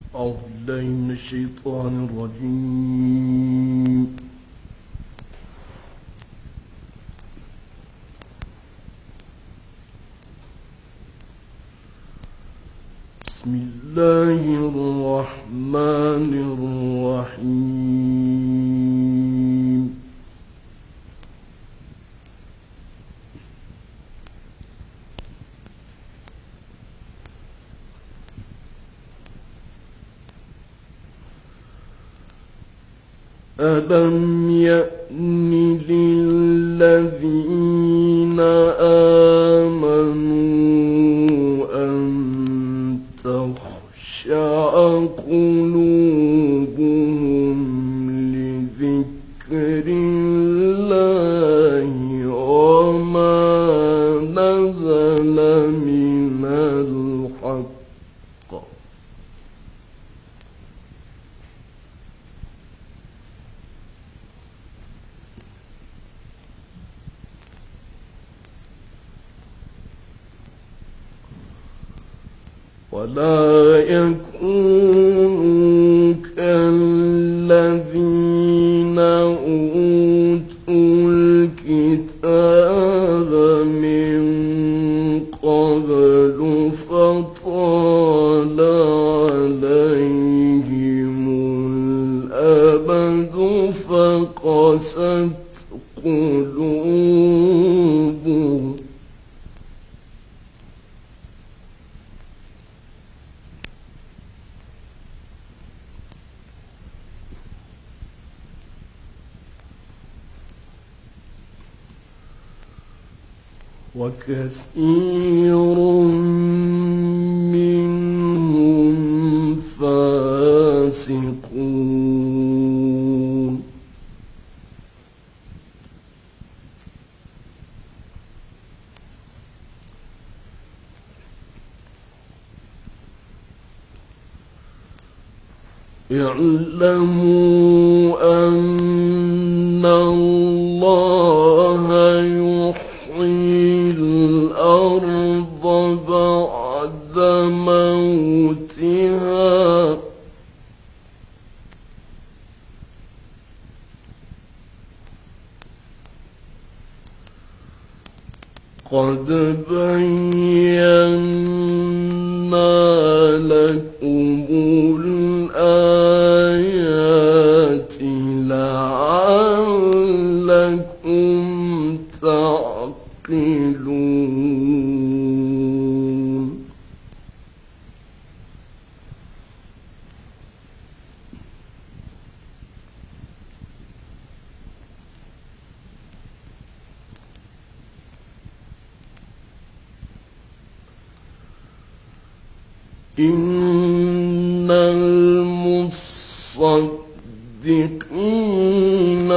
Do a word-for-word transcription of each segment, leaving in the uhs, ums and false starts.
أعوذ بالله من الشيطان الرجيم. بسم الله الرحمن الرحيم. ألم يأن للذين آمنوا أن تخشع قلوبهم لذكر الله وما نزل من الحق ولا يكونوا كالذين أوتوا الكتاب من قبل فطال عليهم الأمد فقست قلوبهم وكثير منهم فاسقون. اعلموا أن الله يحيي الأرض بعد موتها قد بينا لكم الآيات لعلكم تعقلون. إن المصدقين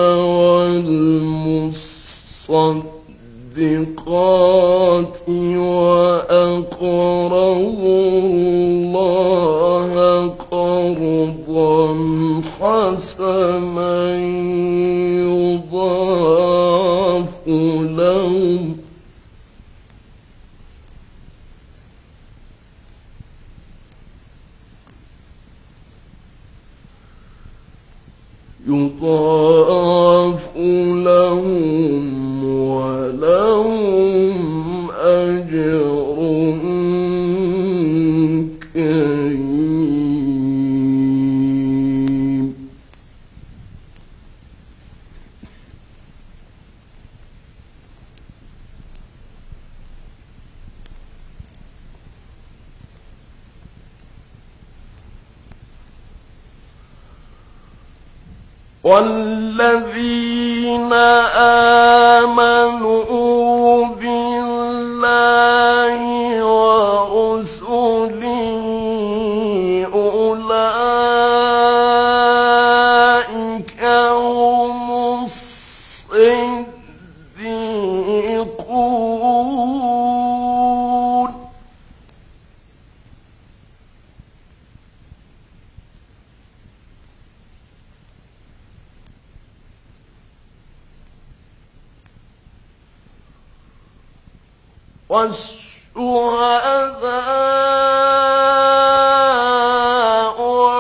والمصدقات وأقرضوا الله قرضا حسنا يضاعف لهم يضاعف لهم ولهم أجر كريم. والذين آمنوا بالله ورسله أولئك هم الصديقون. والشهداء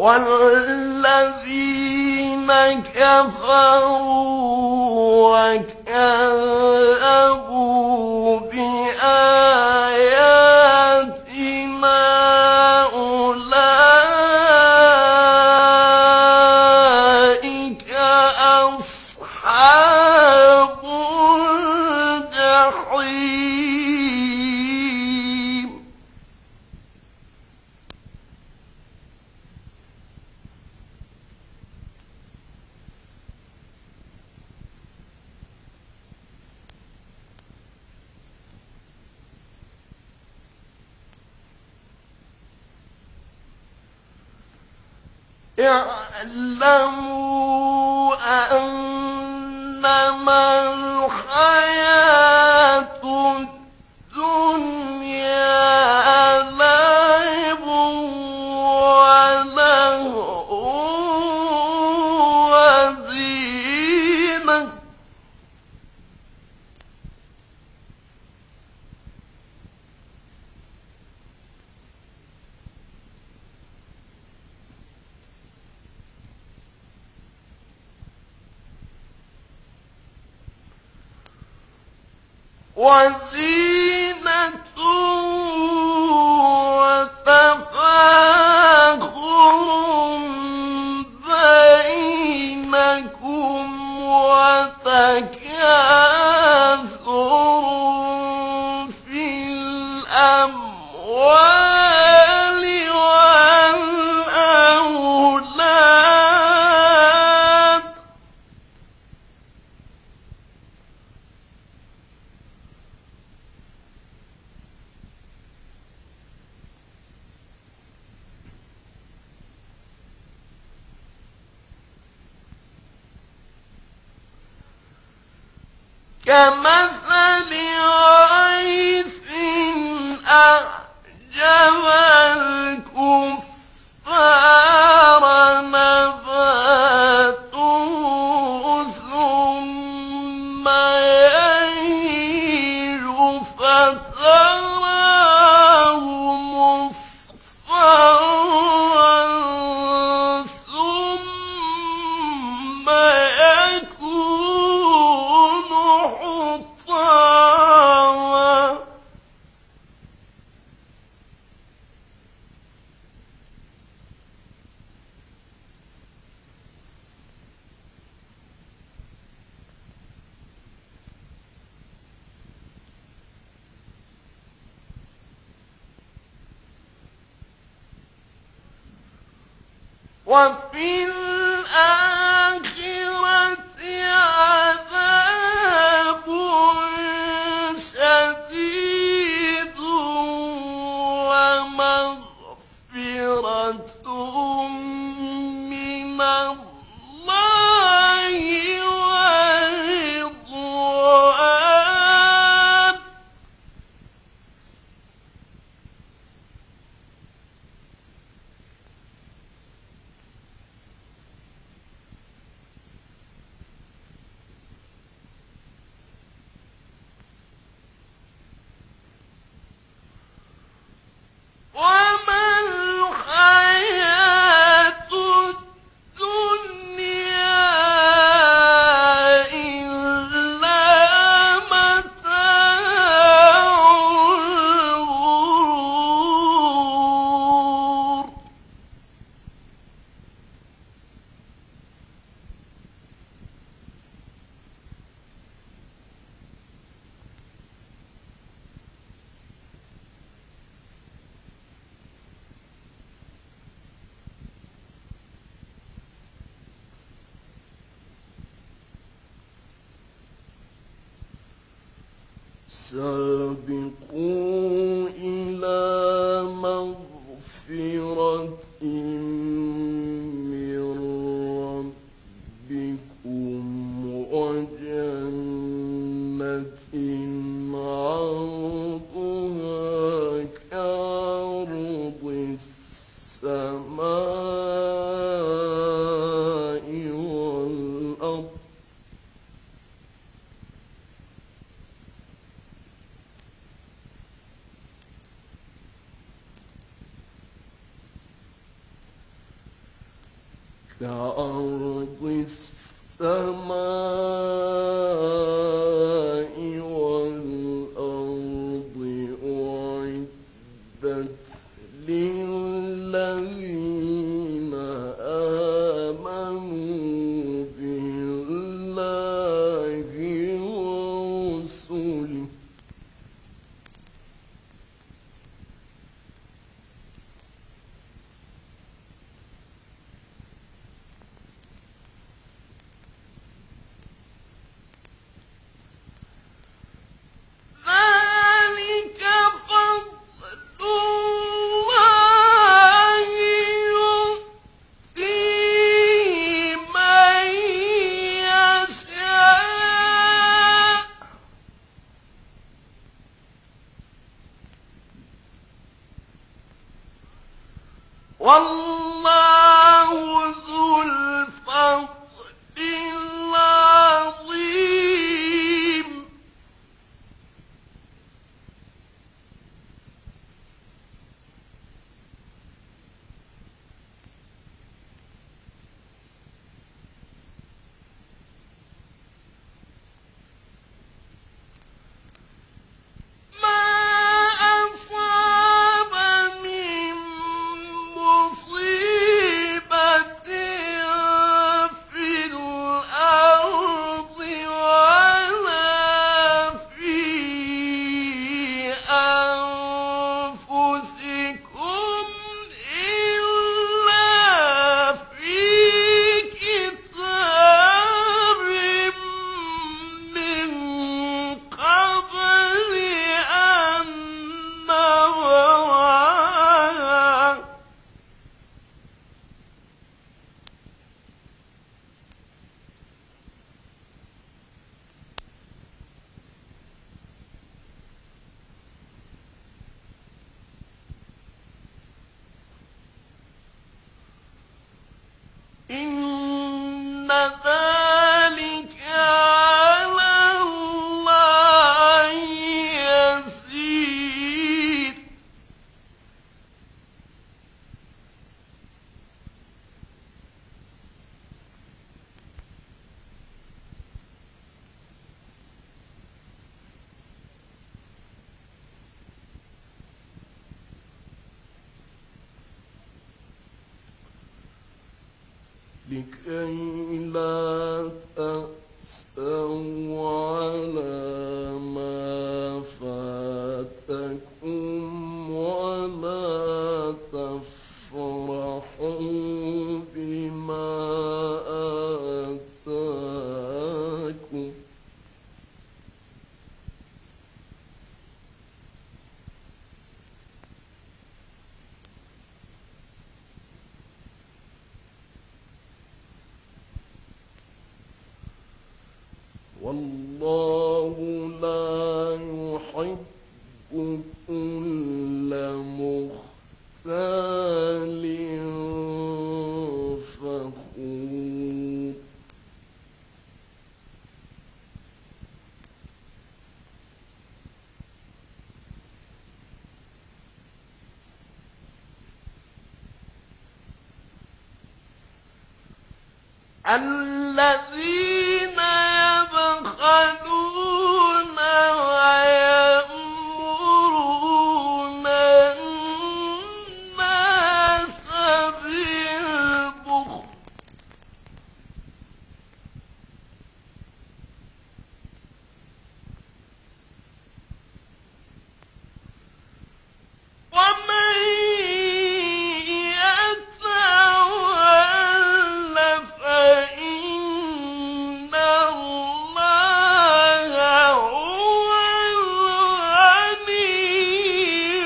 والذين كفروا وكذبوا بآياتنا أولئك أصحاب الجحيم. اعلموا أنما الحياة الدنيا لعب ولهو وزينة وزينة وتفاخر بينكم وتكاثر في الأموال والأولاد كمثل غيث أعجب الكفار نباته ثم يهيج فتراه مصفرا ثم يكون حطاما وفي الآخرة عذاب شديد ومغفرة من الله ورضوان وما الحياة الدنيا إلا متاع الغرور سابقوا إلى مغفرة من ربكم وجنة عرضها كعرض السماء والأرض كأرض السماء والأرض أعدت للذين آمنوا بالله ورسله ذلك فضل الله يؤتيه من يشاء والله ذو الفضل العظيم ما أصاب من مصيبة في الأرض ولا في أنفسكم إلا في كتاب من قبل أن نبرأها إن ذلك على الله يسير لكي لا تأسوا على ما فاتكم ولا تفرحوا بما آتاكم والله لا يحب كل مختال فخور الذين يبخلون ويأمرون الناس بالبخل ومن يتول فإن الله هو الغني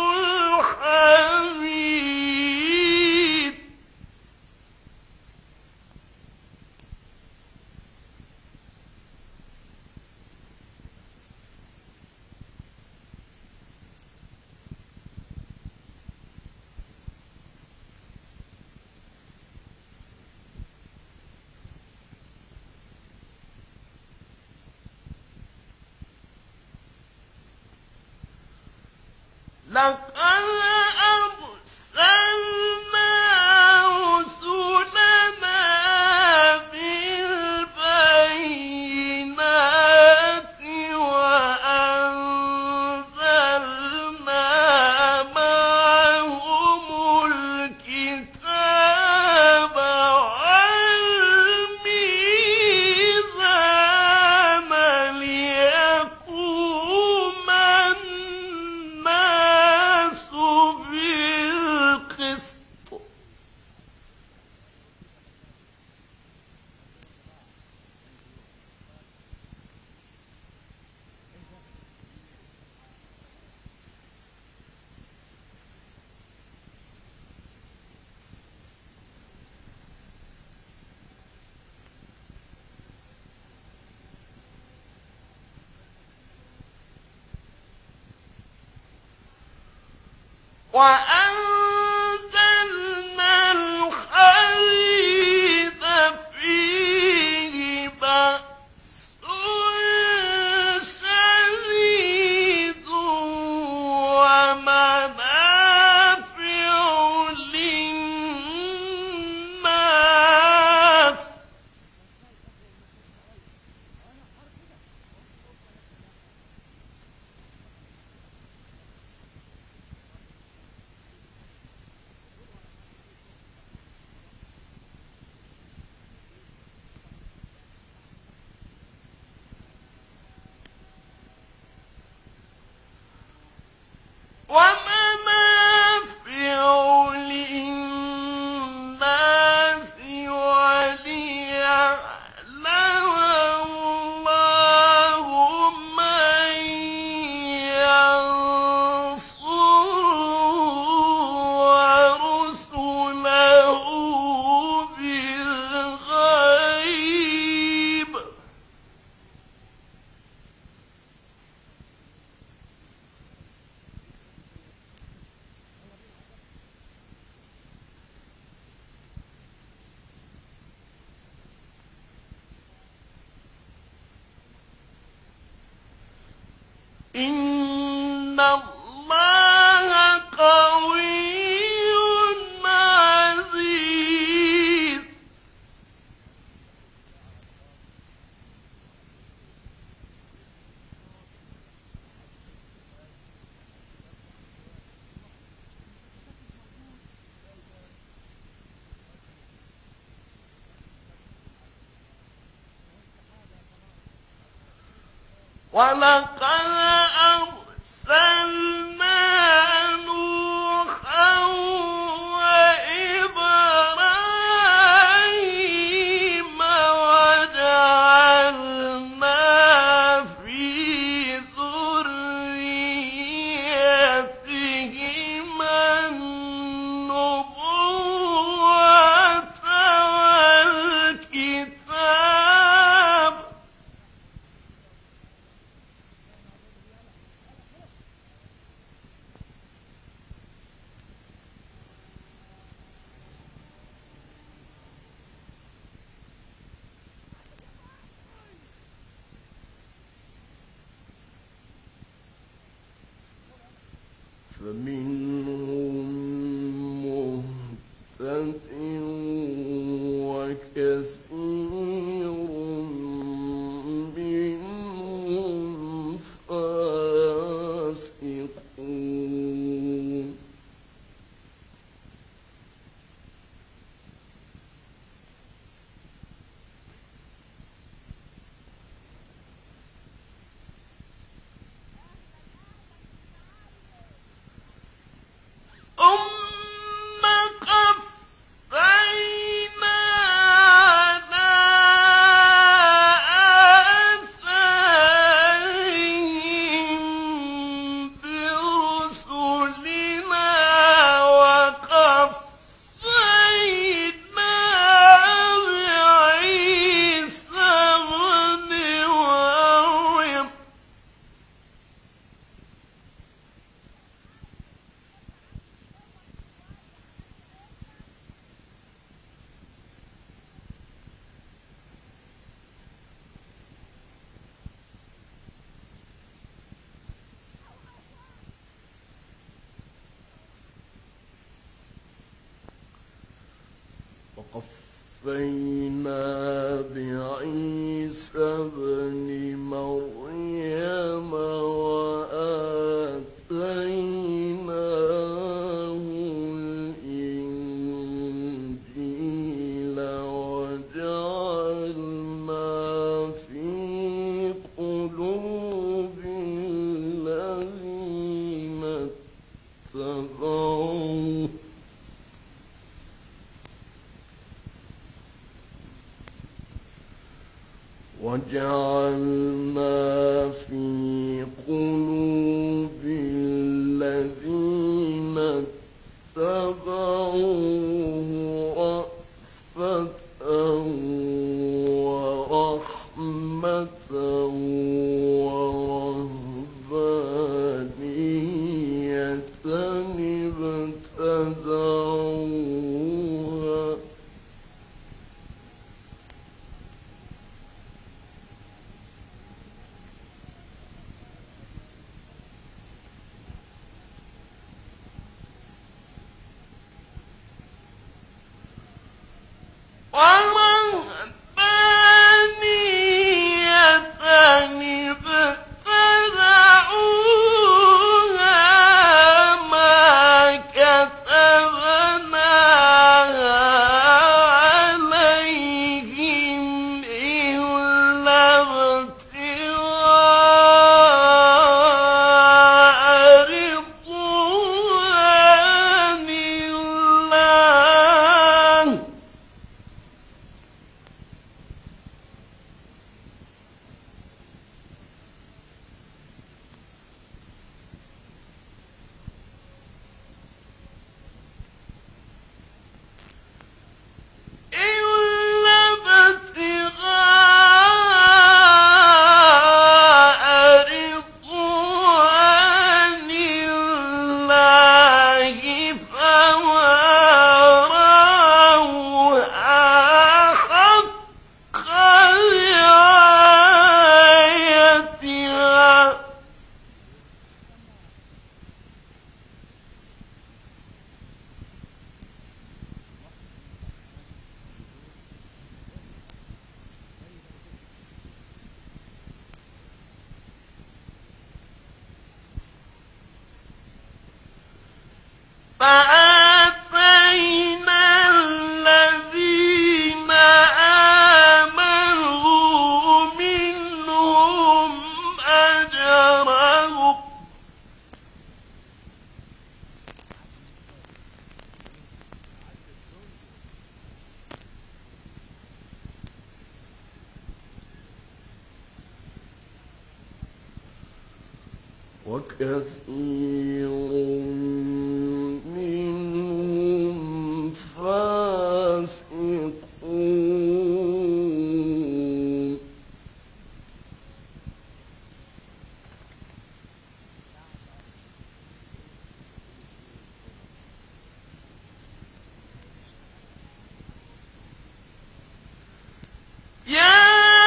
الحميد لقد أرسلنا رسلنا وأنزلنا الحديد فيه بأس شديد ومنافع للناس ومنافع للناس وليعلم الله من ينصره ورسله بالغيب إن الله قوي عزيز ولقد أرسلنا نوحا وإبراهيم وجعلنا في ذريتهما النبوة والكتاب فمنهم مهتد وكثير منهم فاسقون ثم قفينا على آثارهم برسلنا وقفينا بعيسى ابن مريم وقفينا بعيسى ابن مريم وآتيناه الإنجيل وجعلنا في قلوب الذين اتبعوه وجعلنا في قلوب الذين اتبعوه رأفة ورحمة ورهبانية ابتدعوها فآتينا الذين آمنوا منهم أجرهم وكثير منهم فاسقون يا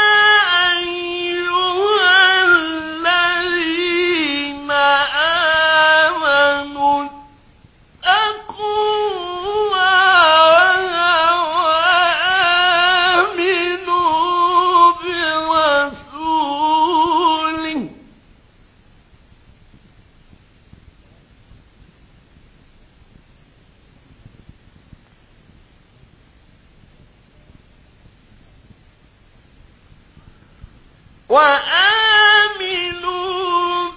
وآمنوا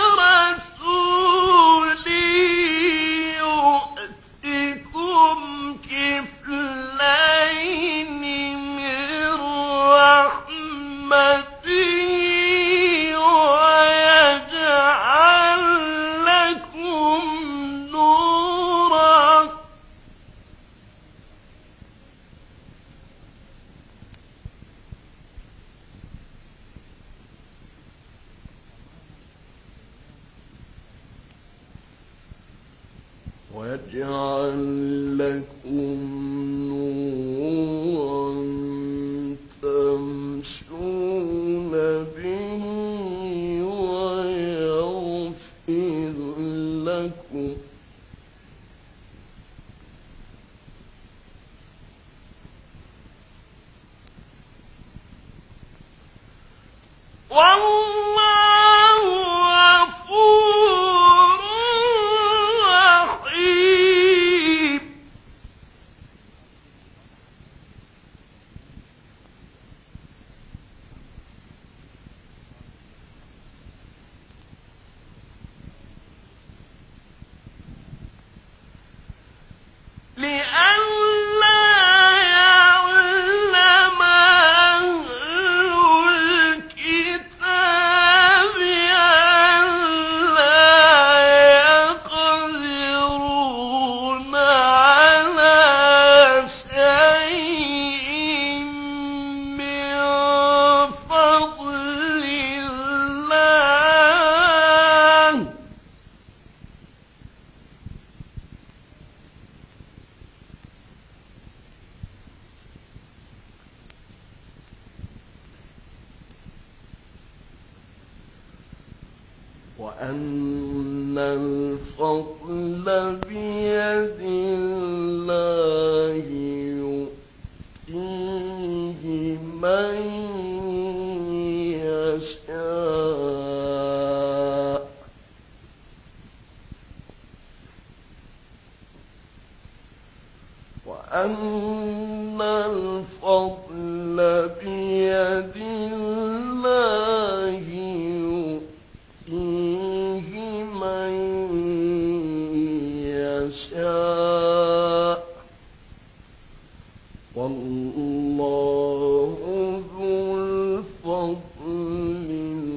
برسولي يؤتكم كفلين من رحمته ويجعل لكم نورا ويجعل لكم نورا تمشون به ويغفر لكم والله غفور رحيم لئلا يعلم أهل الكتاب أن لا يقدرون على شيء من فضل الله وأن الفضل بيد الله يؤتيه من يشاء وأن الفضل بيد الله يؤتيه من يشاء والله ذو الفضل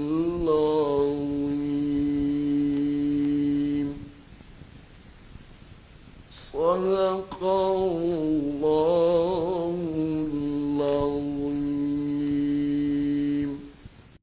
العظيم صدق الله